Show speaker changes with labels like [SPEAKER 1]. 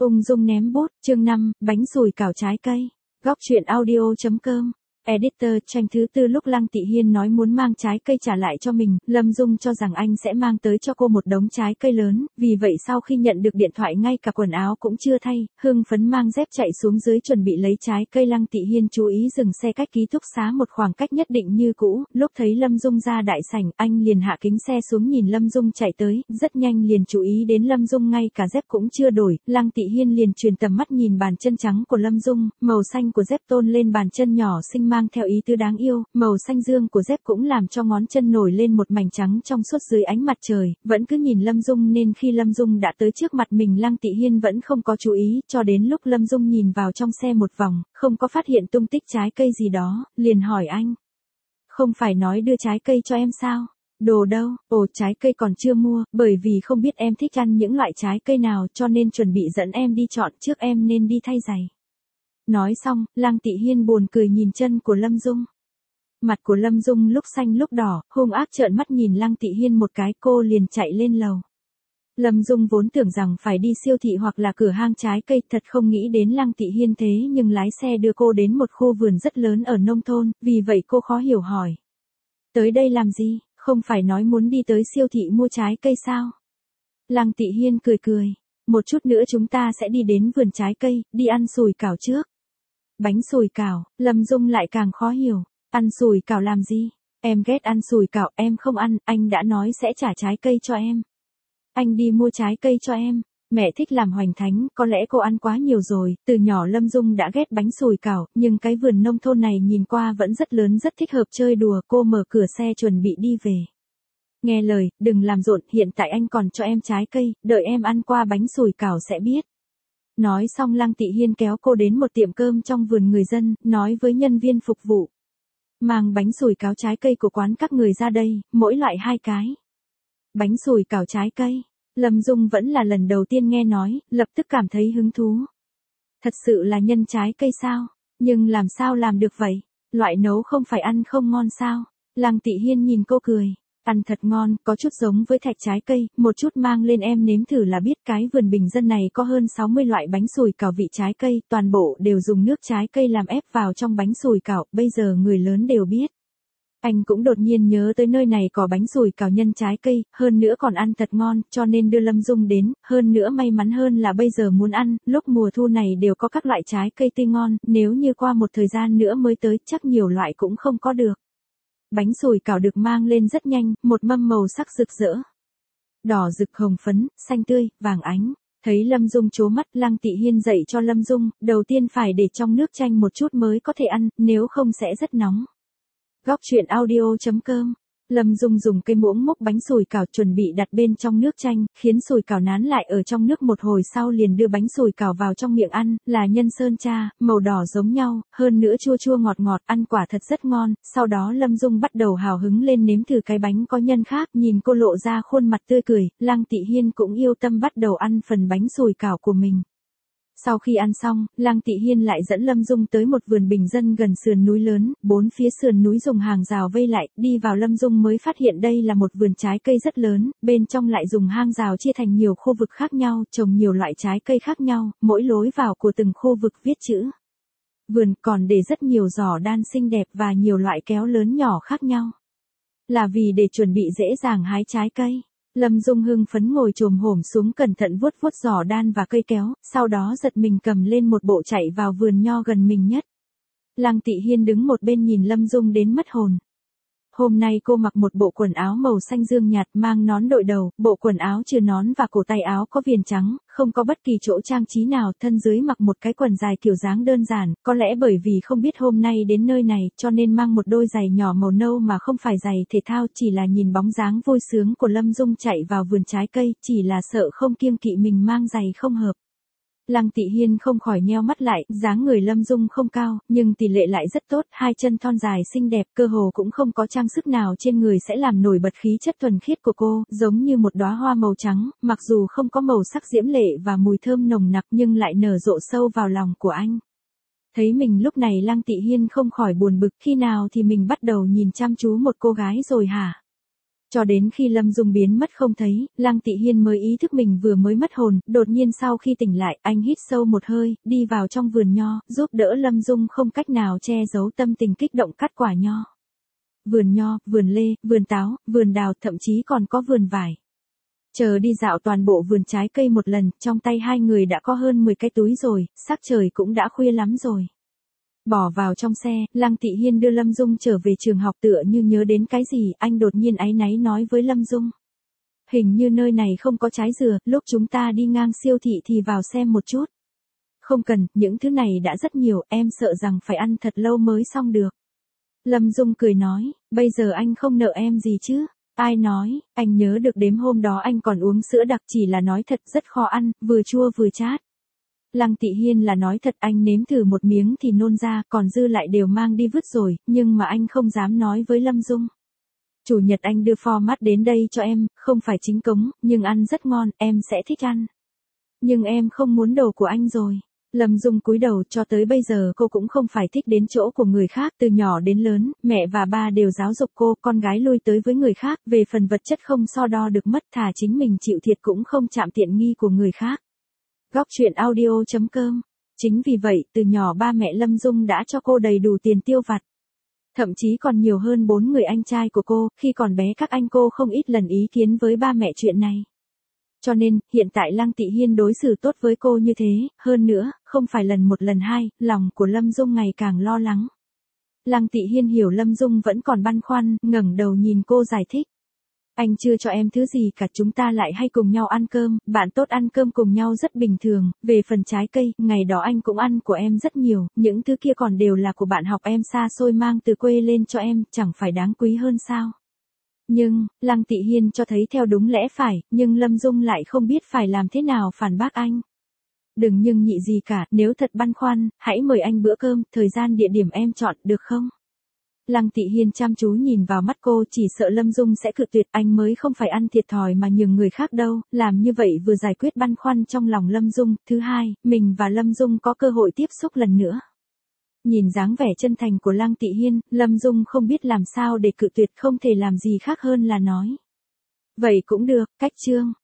[SPEAKER 1] Ung dung ném bút, chương 5, bánh sủi cảo trái cây. Góc truyện audio.com. Editor tranh thứ tư. Lúc Lăng Tị Hiên nói muốn mang trái cây trả lại cho mình, Lâm Dung cho rằng anh sẽ mang tới cho cô một đống trái cây lớn, vì vậy sau khi nhận được điện thoại ngay cả quần áo cũng chưa thay, hưng phấn mang dép chạy xuống dưới chuẩn bị lấy trái cây. Lăng Tị Hiên chú ý dừng xe cách ký túc xá một khoảng cách nhất định như cũ, lúc thấy Lâm Dung ra đại sảnh, anh liền hạ kính xe xuống nhìn Lâm Dung chạy tới, rất nhanh liền chú ý đến Lâm Dung ngay cả dép cũng chưa đổi, Lăng Tị Hiên liền truyền tầm mắt nhìn bàn chân trắng của Lâm Dung, màu xanh của dép tôn lên bàn chân nhỏ xinh mang theo ý tứ đáng yêu, màu xanh dương của dép cũng làm cho ngón chân nổi lên một mảnh trắng trong suốt dưới ánh mặt trời, vẫn cứ nhìn Lâm Dung nên khi Lâm Dung đã tới trước mặt mình Lăng Tị Hiên vẫn không có chú ý, cho đến lúc Lâm Dung nhìn vào trong xe một vòng, không có phát hiện tung tích trái cây gì đó, liền hỏi anh. Không phải nói đưa trái cây cho em sao? Đồ đâu? Ồ, trái cây còn chưa mua, bởi vì không biết em thích ăn những loại trái cây nào cho nên chuẩn bị dẫn em đi chọn trước, em nên đi thay giày. Nói xong, Lăng Tị Hiên buồn cười nhìn chân của Lâm Dung. Mặt của Lâm Dung lúc xanh lúc đỏ, hung ác trợn mắt nhìn Lăng Tị Hiên một cái, cô liền chạy lên lầu. Lâm Dung vốn tưởng rằng phải đi siêu thị hoặc là cửa hàng trái cây, thật không nghĩ đến Lăng Tị Hiên thế nhưng lái xe đưa cô đến một khu vườn rất lớn ở nông thôn, vì vậy cô khó hiểu hỏi. Tới đây làm gì, không phải nói muốn đi tới siêu thị mua trái cây sao? Lăng Tị Hiên cười cười. Một chút nữa chúng ta sẽ đi đến vườn trái cây, đi ăn sủi cảo trước. Bánh sủi cảo, Lâm Dung lại càng khó hiểu. Ăn sủi cảo làm gì? Em ghét ăn sủi cảo, em không ăn, anh đã nói sẽ trả trái cây cho em. Anh đi mua trái cây cho em. Mẹ thích làm hoành thánh, có lẽ cô ăn quá nhiều rồi, từ nhỏ Lâm Dung đã ghét bánh sủi cảo, nhưng cái vườn nông thôn này nhìn qua vẫn rất lớn, rất thích hợp chơi đùa, cô mở cửa xe chuẩn bị đi về. Nghe lời, đừng làm rộn, hiện tại anh còn cho em trái cây, đợi em ăn qua bánh sủi cảo sẽ biết. Nói xong Lăng Tị Hiên kéo cô đến một tiệm cơm trong vườn người dân, nói với nhân viên phục vụ. Mang bánh sủi cảo trái cây của quán các người ra đây, mỗi loại 2 cái. Bánh sủi cảo trái cây, Lâm Dung vẫn là lần đầu tiên nghe nói, lập tức cảm thấy hứng thú. Thật sự là nhân trái cây sao? Nhưng làm sao làm được vậy? Loại nấu không phải ăn không ngon sao? Lăng Tị Hiên nhìn cô cười. Ăn thật ngon, có chút giống với thạch trái cây, một chút mang lên em nếm thử là biết. Cái vườn bình dân này có hơn 60 loại bánh sủi cảo vị trái cây, toàn bộ đều dùng nước trái cây làm ép vào trong bánh sủi cảo, bây giờ người lớn đều biết. Anh cũng đột nhiên nhớ tới nơi này có bánh sủi cảo nhân trái cây, hơn nữa còn ăn thật ngon, cho nên đưa Lâm Dung đến, hơn nữa may mắn hơn là bây giờ muốn ăn, lúc mùa thu này đều có các loại trái cây tươi ngon, nếu như qua một thời gian nữa mới tới, chắc nhiều loại cũng không có được. Bánh sủi cảo được mang lên rất nhanh, một mâm màu sắc rực rỡ. Đỏ rực, hồng phấn, xanh tươi, vàng ánh. Thấy Lâm Dung trố mắt, Lăng Tị Hiên dạy cho Lâm Dung, đầu tiên phải để trong nước chanh một chút mới có thể ăn, nếu không sẽ rất nóng. Góc truyện audio.com. Lâm Dung dùng cây muỗng múc bánh sủi cảo chuẩn bị đặt bên trong nước chanh, khiến sủi cảo nán lại ở trong nước một hồi sau liền đưa bánh sủi cảo vào trong miệng ăn, là nhân sơn cha, màu đỏ giống nhau, hơn nữa chua chua ngọt ngọt, ăn quả thật rất ngon. Sau đó Lâm Dung bắt đầu hào hứng lên nếm thử cái bánh có nhân khác, nhìn cô lộ ra khuôn mặt tươi cười, Lăng Tị Hiên cũng yêu tâm bắt đầu ăn phần bánh sủi cảo của mình. Sau khi ăn xong, Lăng Tị Hiên lại dẫn Lâm Dung tới một vườn bình dân gần sườn núi lớn, 4 phía sườn núi dùng hàng rào vây lại, đi vào Lâm Dung mới phát hiện đây là một vườn trái cây rất lớn, bên trong lại dùng hang rào chia thành nhiều khu vực khác nhau, trồng nhiều loại trái cây khác nhau, mỗi lối vào của từng khu vực viết chữ. Vườn còn để rất nhiều giỏ đan xinh đẹp và nhiều loại kéo lớn nhỏ khác nhau. Là vì để chuẩn bị dễ dàng hái trái cây. Lâm Dung hưng phấn ngồi chồm hổm xuống cẩn thận vuốt vuốt giỏ đan và cây kéo, sau đó giật mình cầm lên một bộ chạy vào vườn nho gần mình nhất. Lăng Tị Hiên đứng một bên nhìn Lâm Dung đến mất hồn. Hôm nay cô mặc một bộ quần áo màu xanh dương nhạt, mang nón đội đầu, bộ quần áo trừ nón và cổ tay áo có viền trắng, không có bất kỳ chỗ trang trí nào, thân dưới mặc một cái quần dài kiểu dáng đơn giản, có lẽ bởi vì không biết hôm nay đến nơi này, cho nên mang một đôi giày nhỏ màu nâu mà không phải giày thể thao, chỉ là nhìn bóng dáng vui sướng của Lâm Dung chạy vào vườn trái cây, chỉ là sợ không kiêng kỵ mình mang giày không hợp. Lăng Tị Hiên không khỏi nheo mắt lại, dáng người Lâm Dung không cao, nhưng tỷ lệ lại rất tốt, hai chân thon dài xinh đẹp, cơ hồ cũng không có trang sức nào trên người sẽ làm nổi bật khí chất thuần khiết của cô, giống như một đóa hoa màu trắng, mặc dù không có màu sắc diễm lệ và mùi thơm nồng nặc nhưng lại nở rộ sâu vào lòng của anh. Thấy mình lúc này Lăng Tị Hiên không khỏi buồn bực, khi nào thì mình bắt đầu nhìn chăm chú một cô gái rồi hả? Cho đến khi Lâm Dung biến mất không thấy, Lăng Tị Hiên mới ý thức mình vừa mới mất hồn, đột nhiên sau khi tỉnh lại, anh hít sâu một hơi, đi vào trong vườn nho, giúp đỡ Lâm Dung không cách nào che giấu tâm tình kích động cắt quả nho. Vườn nho, vườn lê, vườn táo, vườn đào, thậm chí còn có vườn vải. Chờ đi dạo toàn bộ vườn trái cây một lần, trong tay hai người đã có hơn 10 cái túi rồi, sắc trời cũng đã khuya lắm rồi. Bỏ vào trong xe, Lăng Tị Hiên đưa Lâm Dung trở về trường học tựa như nhớ đến cái gì, anh đột nhiên áy náy nói với Lâm Dung. Hình như nơi này không có trái dừa, lúc chúng ta đi ngang siêu thị thì vào xem một chút. Không cần, những thứ này đã rất nhiều, em sợ rằng phải ăn thật lâu mới xong được. Lâm Dung cười nói, bây giờ anh không nợ em gì chứ. Ai nói, anh nhớ được đêm hôm đó anh còn uống sữa đặc, chỉ là nói thật rất khó ăn, vừa chua vừa chát. Lăng Tị Hiên là nói thật, anh nếm thử một miếng thì nôn ra, còn dư lại đều mang đi vứt rồi, nhưng mà anh không dám nói với Lâm Dung. Chủ nhật anh đưa format đến đây cho em, không phải chính cống, nhưng ăn rất ngon, em sẽ thích ăn. Nhưng em không muốn đồ của anh rồi. Lâm Dung cúi đầu, cho tới bây giờ cô cũng không phải thích đến chỗ của người khác, từ nhỏ đến lớn, mẹ và ba đều giáo dục cô, con gái lui tới với người khác, về phần vật chất không so đo được mất, thà chính mình chịu thiệt cũng không chạm tiện nghi của người khác. Góc truyện audio.com. Chính vì vậy, từ nhỏ ba mẹ Lâm Dung đã cho cô đầy đủ tiền tiêu vặt. Thậm chí còn nhiều hơn 4 người anh trai của cô, khi còn bé các anh cô không ít lần ý kiến với ba mẹ chuyện này. Cho nên, hiện tại Lăng Tị Hiên đối xử tốt với cô như thế, hơn nữa, không phải lần một lần hai, lòng của Lâm Dung ngày càng lo lắng. Lăng Tị Hiên hiểu Lâm Dung vẫn còn băn khoăn, ngẩng đầu nhìn cô giải thích. Anh chưa cho em thứ gì cả, chúng ta lại hay cùng nhau ăn cơm, bạn tốt ăn cơm cùng nhau rất bình thường, về phần trái cây, ngày đó anh cũng ăn của em rất nhiều, những thứ kia còn đều là của bạn học em xa xôi mang từ quê lên cho em, chẳng phải đáng quý hơn sao. Nhưng, Lăng Tị Hiên cho thấy theo đúng lẽ phải, nhưng Lâm Dung lại không biết phải làm thế nào phản bác anh. Đừng nhưng nhị gì cả, nếu thật băn khoăn, hãy mời anh bữa cơm, thời gian địa điểm em chọn, được không? Lăng Tị Hiên chăm chú nhìn vào mắt cô, chỉ sợ Lâm Dung sẽ cự tuyệt, anh mới không phải ăn thiệt thòi mà nhường người khác đâu, làm như vậy vừa giải quyết băn khoăn trong lòng Lâm Dung, thứ hai, mình và Lâm Dung có cơ hội tiếp xúc lần nữa. Nhìn dáng vẻ chân thành của Lăng Tị Hiên, Lâm Dung không biết làm sao để cự tuyệt, không thể làm gì khác hơn là nói. Vậy cũng được, cách chương.